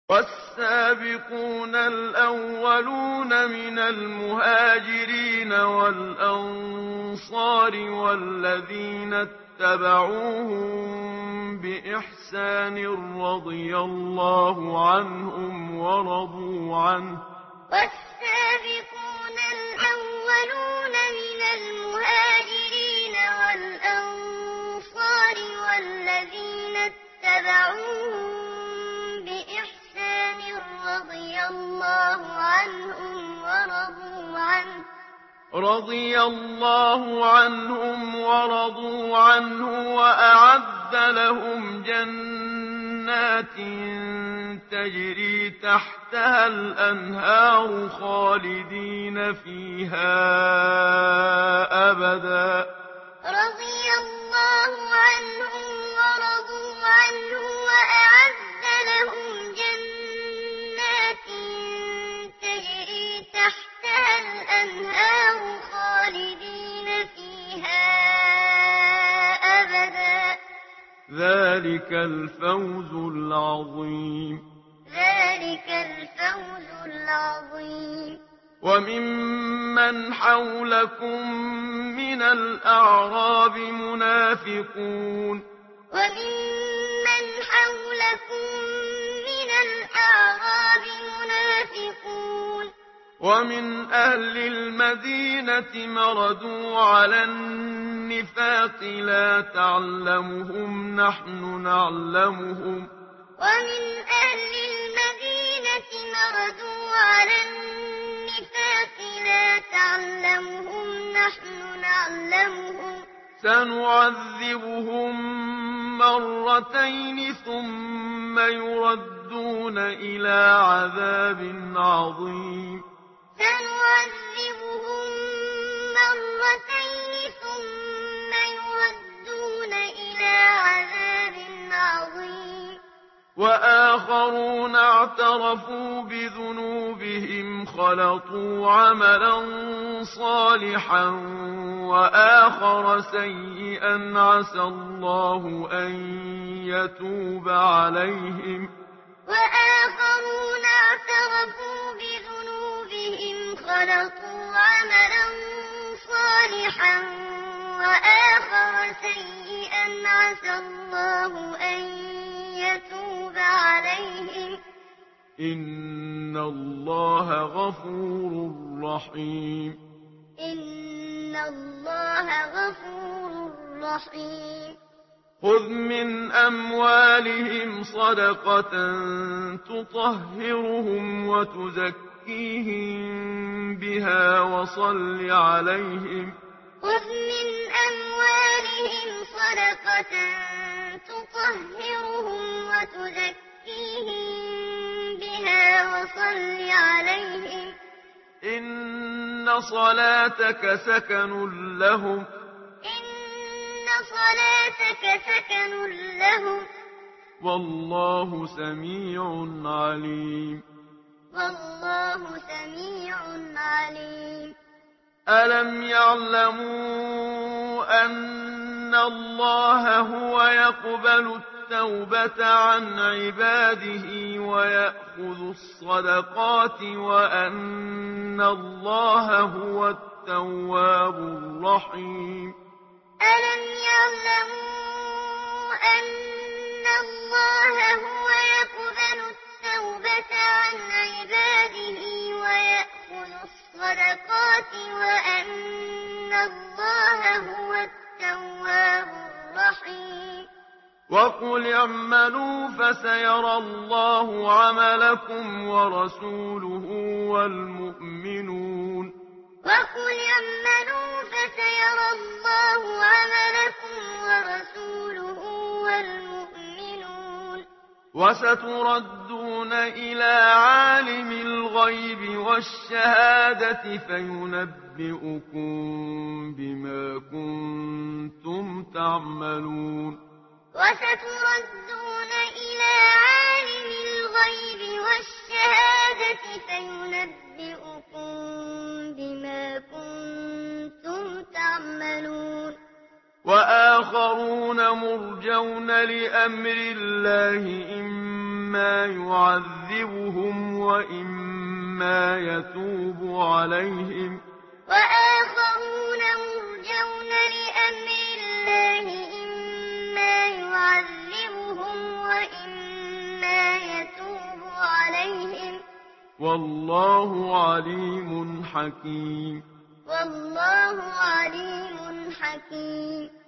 وَالسَّابِقُونَ الْأَوَّلُونَ مِنَ الْمُهَاجِرِينَ وَالْأَنصَارِ وَالَّذِينَ اتَّبَعُوهُم بِإِحْسَانٍ رَّضِيَ اللَّهُ عَنْهُمْ وَرَضُوا عَنْهُ ۚ وَالسَّابِقُونَ الْأَوَّلُونَ مِنَ الْمُهَاجِرِينَ وَالْأَنصَارِ وَالَّذِينَ اتَّبَعُوهُم بِإِحْسَانٍ رَّضِيَ اللَّهُ عَنْهُمْ وَرَضُوا عَنْهُ وَأَعَدَّ لَهُمْ جَنَّاتٍ تَجْرِي تَحْتَهَا الْأَنْهَارُ خَالِدِينَ فِيهَا أَبَدًا ۚ رَّضِيَ اللَّهُ عَنْهُمْ وَرَضُوا عَنْهُ وَأَعَدَّ لَهُمْ جَنَّاتٍ تَجْرِي تَحْتَهَا الْأَنْهَارُ خَالِدِينَ فِيهَا أَبَدًا ۚ ذَٰلِكَ الْفَوْزُ الْعَظِيمُ. وَمِمَّنْ حَوْلَكُم مِّنَ الْأَعْرَابِ مُنَافِقُونَ وَمِنْ أَهْلِ الْمَدِينَةِ مَرَدُوا عَلَى النِّفَاقِ لَا تَعْلَمُهُمْ نَحْنُ نَعْلَمُهُمْ ۚ سَنُعَذِّبُهُم مَّرَّتَيْنِ ثُمَّ يُرَدُّونَ إِلَىٰ عَذَابٍ عَظِيمٍ. وَآخَرُونَ اعْتَرَفُوا بِذُنُوبِهِمْ خَلَطُوا عَمَلًا صَالِحًا وَآخَرَ سَيِّئًا عَسَى اللَّهُ أَن يَتُوبَ عَلَيْهِمْ ۚ إِنَّ اللَّهَ غَفُورٌ رَّحِيمٌ. خُذْ مِنْ أَمْوَالِهِمْ صَدَقَةً تُطَهِّرُهُمْ وَتُزَكِّيهِم بِهَا وَصَلِّ عَلَيْهِمْ ۖ إِنَّ صَلَاتَكَ سَكَنٌ لَّهُمْ ۗ وَاللَّهُ سَمِيعٌ عَلِيمٌ. أَلَمْ يَعْلَمُوا أَنَّ اللَّهَ هُوَ يَقْبَلُ التَّوْبَةَ عَنْ عِبَادِهِ وَيَأْخُذُ الصَّدَقَاتِ وَأَنَّ اللَّهَ هُوَ التَّوَّابُ الرَّحِيمُ. وَقُلِ اعْمَلُوا فَسَيَرَى اللَّهُ عَمَلَكُمْ وَرَسُولُهُ وَالْمُؤْمِنُونَ وَسَتُرَدُّونَ إِلَىٰ عَالِمِ الْغَيْبِ وَالشَّهَادَةِ فَيُنَبِّئُكُم بِمَا كُنتُمْ تَعْمَلُونَ. وَآخَرُونَ مُرْجَوْنَ لِأَمْرِ اللَّهِ إِمَّا إما يعذبهم وإما يتوب عليهم وآخرون مرجون لأمر الله إما يعذبهم وإما يتوب عليهم والله عليم حكيم. والله عليم حكيم.